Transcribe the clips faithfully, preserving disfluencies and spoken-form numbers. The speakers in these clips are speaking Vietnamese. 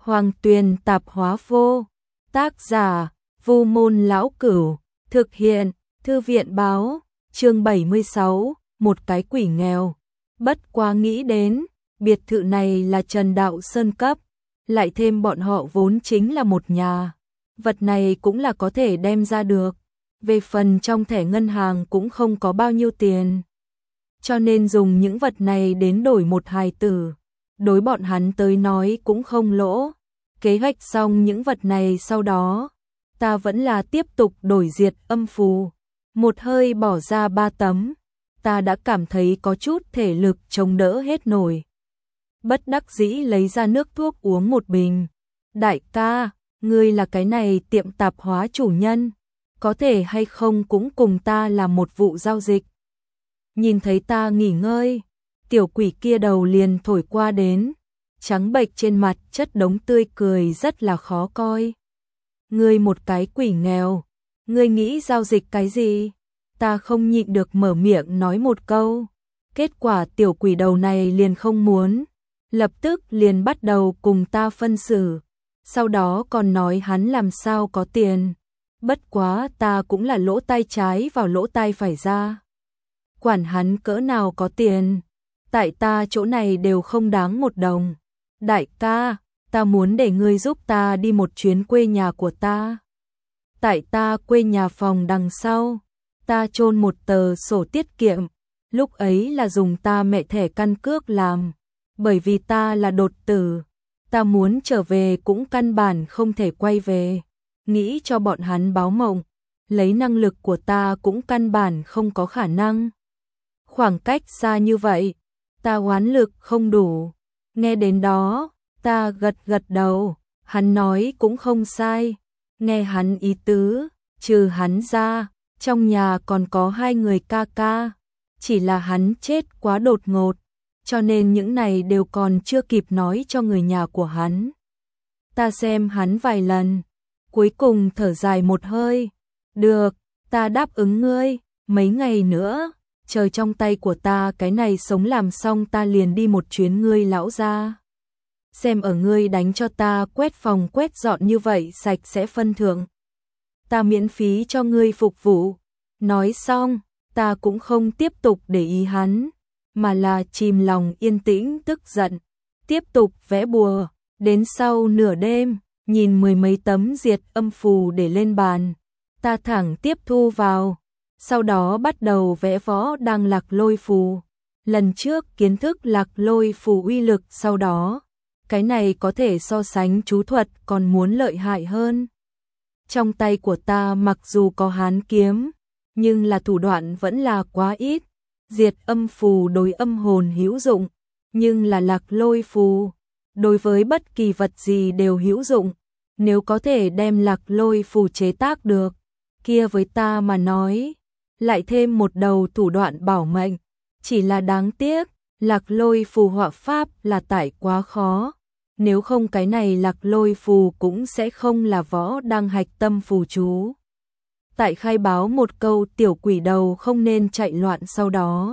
Hoàng Tuyền Tạp Hóa Vô, tác giả Vu Môn Lão Cửu, thực hiện Thư viện Báo, chương bảy mươi sáu, một cái quỷ nghèo. Bất quá nghĩ đến, biệt thự này là Trần Đạo Sơn cấp, lại thêm bọn họ vốn chính là một nhà. Vật này cũng là có thể đem ra được. Về phần trong thẻ ngân hàng cũng không có bao nhiêu tiền. Cho nên dùng những vật này đến đổi một hài tử. Đối bọn hắn tới nói cũng không lỗ. Kế hoạch xong những vật này sau đó, ta vẫn là tiếp tục đổi diệt âm phù. Một hơi bỏ ra ba tấm, ta đã cảm thấy có chút thể lực chống đỡ hết nổi. Bất đắc dĩ lấy ra nước thuốc uống một bình. Đại ca, ngươi là cái này tiệm tạp hóa chủ nhân, có thể hay không cũng cùng ta làm một vụ giao dịch. Nhìn thấy ta nghỉ ngơi, tiểu quỷ kia đầu liền thổi qua đến, trắng bệch trên mặt chất đống tươi cười rất là khó coi. Ngươi một cái quỷ nghèo, ngươi nghĩ giao dịch cái gì? Ta không nhịn được mở miệng nói một câu. Kết quả tiểu quỷ đầu này liền không muốn, lập tức liền bắt đầu cùng ta phân xử. Sau đó còn nói hắn làm sao có tiền. Bất quá ta cũng là lỗ tai trái vào lỗ tai phải ra. Quản hắn cỡ nào có tiền, tại ta chỗ này đều không đáng một đồng. Đại ca, ta muốn để ngươi giúp ta đi một chuyến quê nhà của ta. Tại ta quê nhà phòng đằng sau, ta chôn một tờ sổ tiết kiệm, lúc ấy là dùng ta mẹ thẻ căn cước làm, bởi vì ta là đột tử, ta muốn trở về cũng căn bản không thể quay về, nghĩ cho bọn hắn báo mộng, lấy năng lực của ta cũng căn bản không có khả năng. Khoảng cách xa như vậy, ta oán lực không đủ. Nghe đến đó, ta gật gật đầu, hắn nói cũng không sai. Nghe hắn ý tứ, trừ hắn ra, trong nhà còn có hai người ca ca. Chỉ là hắn chết quá đột ngột, cho nên những này đều còn chưa kịp nói cho người nhà của hắn. Ta xem hắn vài lần, cuối cùng thở dài một hơi. Được, ta đáp ứng ngươi, mấy ngày nữa, chờ trong tay của ta cái này sống làm xong ta liền đi một chuyến ngươi lão gia. Xem ở ngươi đánh cho ta quét phòng quét dọn như vậy sạch sẽ phân thưởng. Ta miễn phí cho ngươi phục vụ. Nói xong, ta cũng không tiếp tục để ý hắn, mà là chìm lòng yên tĩnh tức giận, tiếp tục vẽ bùa. Đến sau nửa đêm, nhìn mười mấy tấm diệt âm phù để lên bàn, ta thẳng tiếp thu vào, sau đó bắt đầu vẽ võ đang lạc lôi phù. Lần trước kiến thức lạc lôi phù uy lực, sau đó cái này có thể so sánh chú thuật còn muốn lợi hại hơn. Trong tay của ta mặc dù có hán kiếm, nhưng là thủ đoạn vẫn là quá ít. Diệt âm phù đối âm hồn hữu dụng, nhưng là lạc lôi phù đối với bất kỳ vật gì đều hữu dụng. Nếu có thể đem lạc lôi phù chế tác được, kia với ta mà nói, lại thêm một đầu thủ đoạn bảo mệnh. Chỉ là đáng tiếc, lạc lôi phù họa pháp là tại quá khó. Nếu không cái này lạc lôi phù cũng sẽ không là võ đang hạch tâm phù chú. Tại khai báo một câu tiểu quỷ đầu không nên chạy loạn, sau đó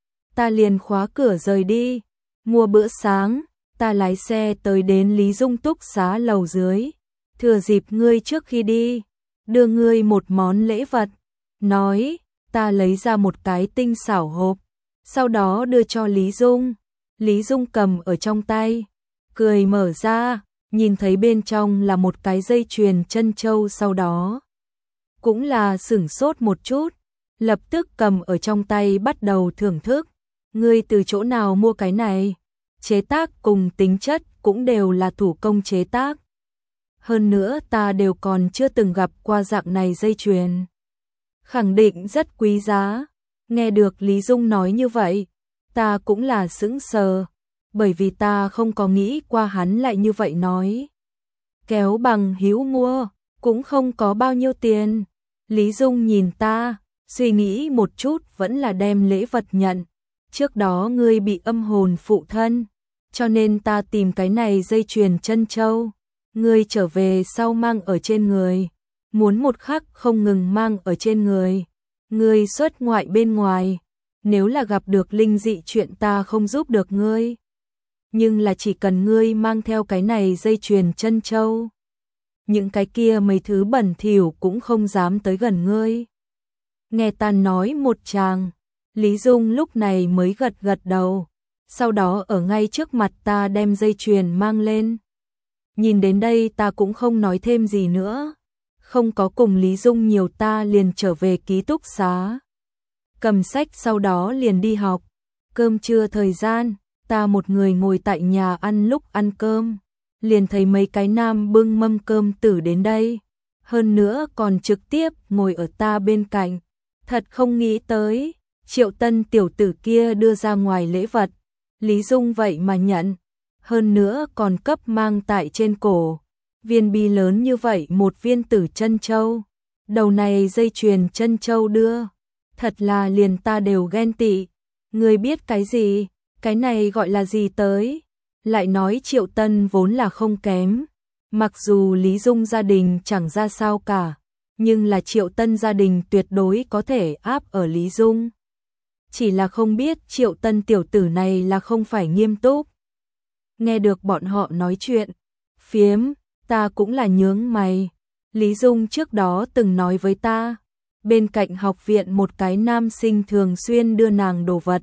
ta liền khóa cửa rời đi. Mua bữa sáng, ta lái xe tới đến Lý Dung túc xá lầu dưới. Thừa dịp ngươi trước khi đi, đưa ngươi một món lễ vật. Nói, ta lấy ra một cái tinh xảo hộp, sau đó đưa cho Lý Dung. Lý Dung cầm ở trong tay, cười mở ra, nhìn thấy bên trong là một cái dây chuyền chân châu, sau đó cũng là sửng sốt một chút, lập tức cầm ở trong tay bắt đầu thưởng thức. Ngươi từ chỗ nào mua cái này? Chế tác cùng tính chất cũng đều là thủ công chế tác. Hơn nữa ta đều còn chưa từng gặp qua dạng này dây chuyền. Khẳng định rất quý giá. Nghe được Lý Dung nói như vậy, ta cũng là sững sờ, bởi vì ta không có nghĩ qua hắn lại như vậy nói. Kéo bằng hữu mua, cũng không có bao nhiêu tiền. Lý Dung nhìn ta, suy nghĩ một chút vẫn là đem lễ vật nhận. Trước đó ngươi bị âm hồn phụ thân, cho nên ta tìm cái này dây chuyền chân châu. Ngươi trở về sau mang ở trên người, muốn một khắc không ngừng mang ở trên người. Ngươi xuất ngoại bên ngoài, nếu là gặp được linh dị chuyện ta không giúp được ngươi. nhưng là chỉ cần ngươi mang theo cái này dây chuyền chân châu, những cái kia mấy thứ bẩn thỉu cũng không dám tới gần ngươi. Nghe ta nói một tràng, Lý Dung lúc này mới gật gật đầu, sau đó ở ngay trước mặt ta đem dây chuyền mang lên. Nhìn đến đây ta cũng không nói thêm gì nữa, không có cùng Lý Dung nhiều, ta liền trở về ký túc xá. Cầm sách sau đó liền đi học. Cơm trưa thời gian, ta một người ngồi tại nhà ăn, lúc ăn cơm, liền thấy mấy cái nam bưng mâm cơm tử đến đây. Hơn nữa còn trực tiếp ngồi ở ta bên cạnh. Thật không nghĩ tới, Triệu Tân tiểu tử kia đưa ra ngoài lễ vật, Lý Dung vậy mà nhận. Hơn nữa còn cấp mang tại trên cổ. Viên bi lớn như vậy một viên tử chân châu. Đầu này dây chuyền chân châu đưa. Thật là liền ta đều ghen tị. Ngươi biết cái gì? Cái này gọi là gì tới? Lại nói Triệu Tân vốn là không kém. Mặc dù Lý Dung gia đình chẳng ra sao cả, nhưng là Triệu Tân gia đình tuyệt đối có thể áp ở Lý Dung. Chỉ là không biết Triệu Tân tiểu tử này là không phải nghiêm túc. Nghe được bọn họ nói chuyện phiếm, ta cũng là nhướng mày. Lý Dung trước đó từng nói với ta, bên cạnh học viện một cái nam sinh thường xuyên đưa nàng đồ vật.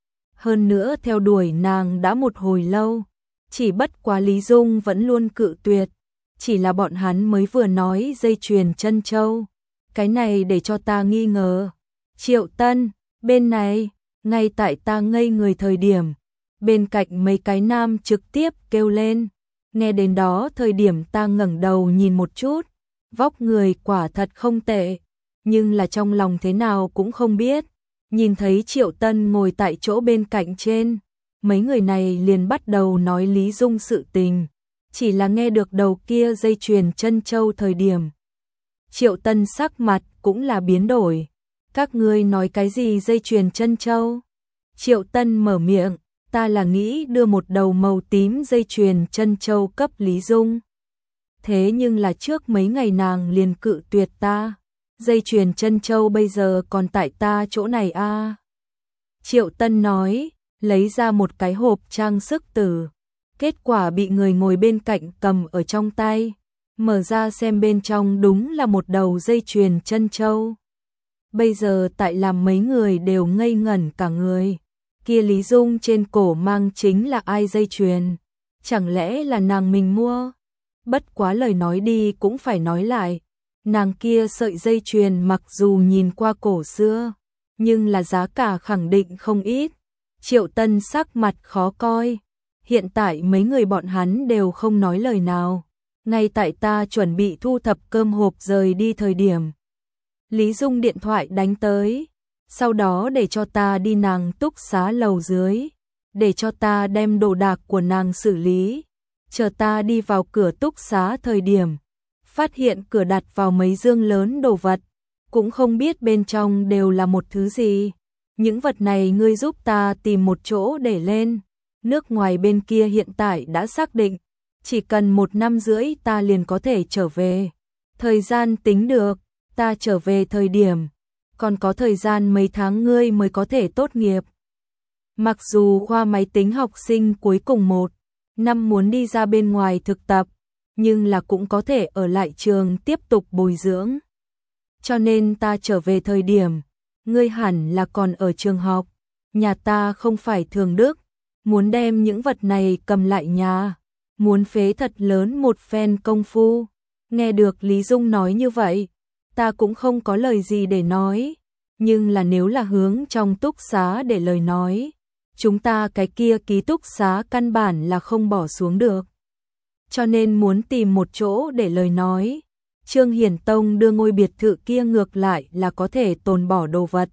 Hơn nữa theo đuổi nàng đã một hồi lâu, chỉ bất quá Lý Dung vẫn luôn cự tuyệt. Chỉ là bọn hắn mới vừa nói dây chuyền chân châu, cái này để cho ta nghi ngờ. Triệu Tân, bên này, ngay tại ta ngây người thời điểm, bên cạnh mấy cái nam trực tiếp kêu lên. Nghe đến đó thời điểm ta ngẩng đầu nhìn một chút, vóc người quả thật không tệ, nhưng là trong lòng thế nào cũng không biết. Nhìn thấy Triệu Tân ngồi tại chỗ bên cạnh trên, mấy người này liền bắt đầu nói Lý Dung sự tình. Chỉ là nghe được đầu kia dây chuyền chân châu thời điểm, Triệu Tân sắc mặt cũng là biến đổi. Các ngươi nói cái gì dây chuyền chân châu? Triệu Tân mở miệng, ta là nghĩ đưa một đầu màu tím dây chuyền chân châu cấp Lý Dung. Thế nhưng là trước mấy ngày nàng liền cự tuyệt ta. Dây chuyền chân châu bây giờ còn tại ta chỗ này a. À. Triệu Tân nói, lấy ra một cái hộp trang sức tử. Kết quả bị người ngồi bên cạnh cầm ở trong tay. Mở ra xem bên trong đúng là một đầu dây chuyền chân châu. Bây giờ tại làm mấy người đều ngây ngẩn cả người. Kia Lý Dung trên cổ mang chính là ai dây chuyền? Chẳng lẽ là nàng mình mua? Bất quá lời nói đi cũng phải nói lại. Nàng kia sợi dây chuyền mặc dù nhìn qua cổ xưa, nhưng là giá cả khẳng định không ít. Triệu Tân sắc mặt khó coi. Hiện tại mấy người bọn hắn đều không nói lời nào. Ngay tại ta chuẩn bị thu thập cơm hộp rời đi thời điểm, Lý Dung điện thoại đánh tới. Sau đó để cho ta đi nàng túc xá lầu dưới, để cho ta đem đồ đạc của nàng xử lý. Chờ ta đi vào cửa túc xá thời điểm, phát hiện cửa đặt vào mấy dương lớn đồ vật, cũng không biết bên trong đều là một thứ gì. Những vật này ngươi giúp ta tìm một chỗ để lên. Nước ngoài bên kia hiện tại đã xác định, chỉ cần một năm rưỡi ta liền có thể trở về. Thời gian tính được, ta trở về thời điểm, còn có thời gian mấy tháng ngươi mới có thể tốt nghiệp. Mặc dù khoa máy tính học sinh cuối cùng một năm muốn đi ra bên ngoài thực tập, nhưng là cũng có thể ở lại trường tiếp tục bồi dưỡng. Cho nên ta trở về thời điểm, ngươi hẳn là còn ở trường học. Nhà ta không phải Thường Đức, muốn đem những vật này cầm lại nhà, muốn phế thật lớn một phen công phu. Nghe được Lý Dung nói như vậy, ta cũng không có lời gì để nói, nhưng là nếu là hướng trong túc xá để lời nói, chúng ta cái kia ký túc xá căn bản là không bỏ xuống được. Cho nên muốn tìm một chỗ để lời nói. Trương Hiển Tông đưa ngôi biệt thự kia ngược lại là có thể tồn bỏ đồ vật,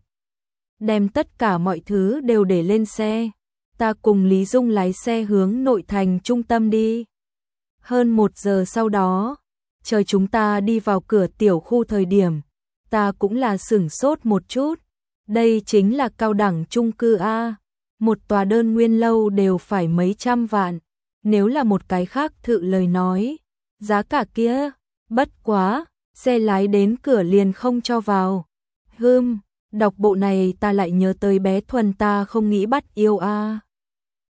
đem tất cả mọi thứ đều để lên xe. Ta cùng Lý Dung lái xe hướng nội thành trung tâm đi. Hơn một giờ sau đó, chờ chúng ta đi vào cửa tiểu khu thời điểm, ta cũng là sửng sốt một chút. Đây chính là cao đẳng chung cư A. Một tòa đơn nguyên lâu đều phải mấy trăm vạn. Nếu là một cái khác thự lời nói, giá cả kia, bất quá, xe lái đến cửa liền không cho vào. Hừm, đọc bộ này ta lại nhớ tới bé Thuần ta không nghĩ bắt yêu A.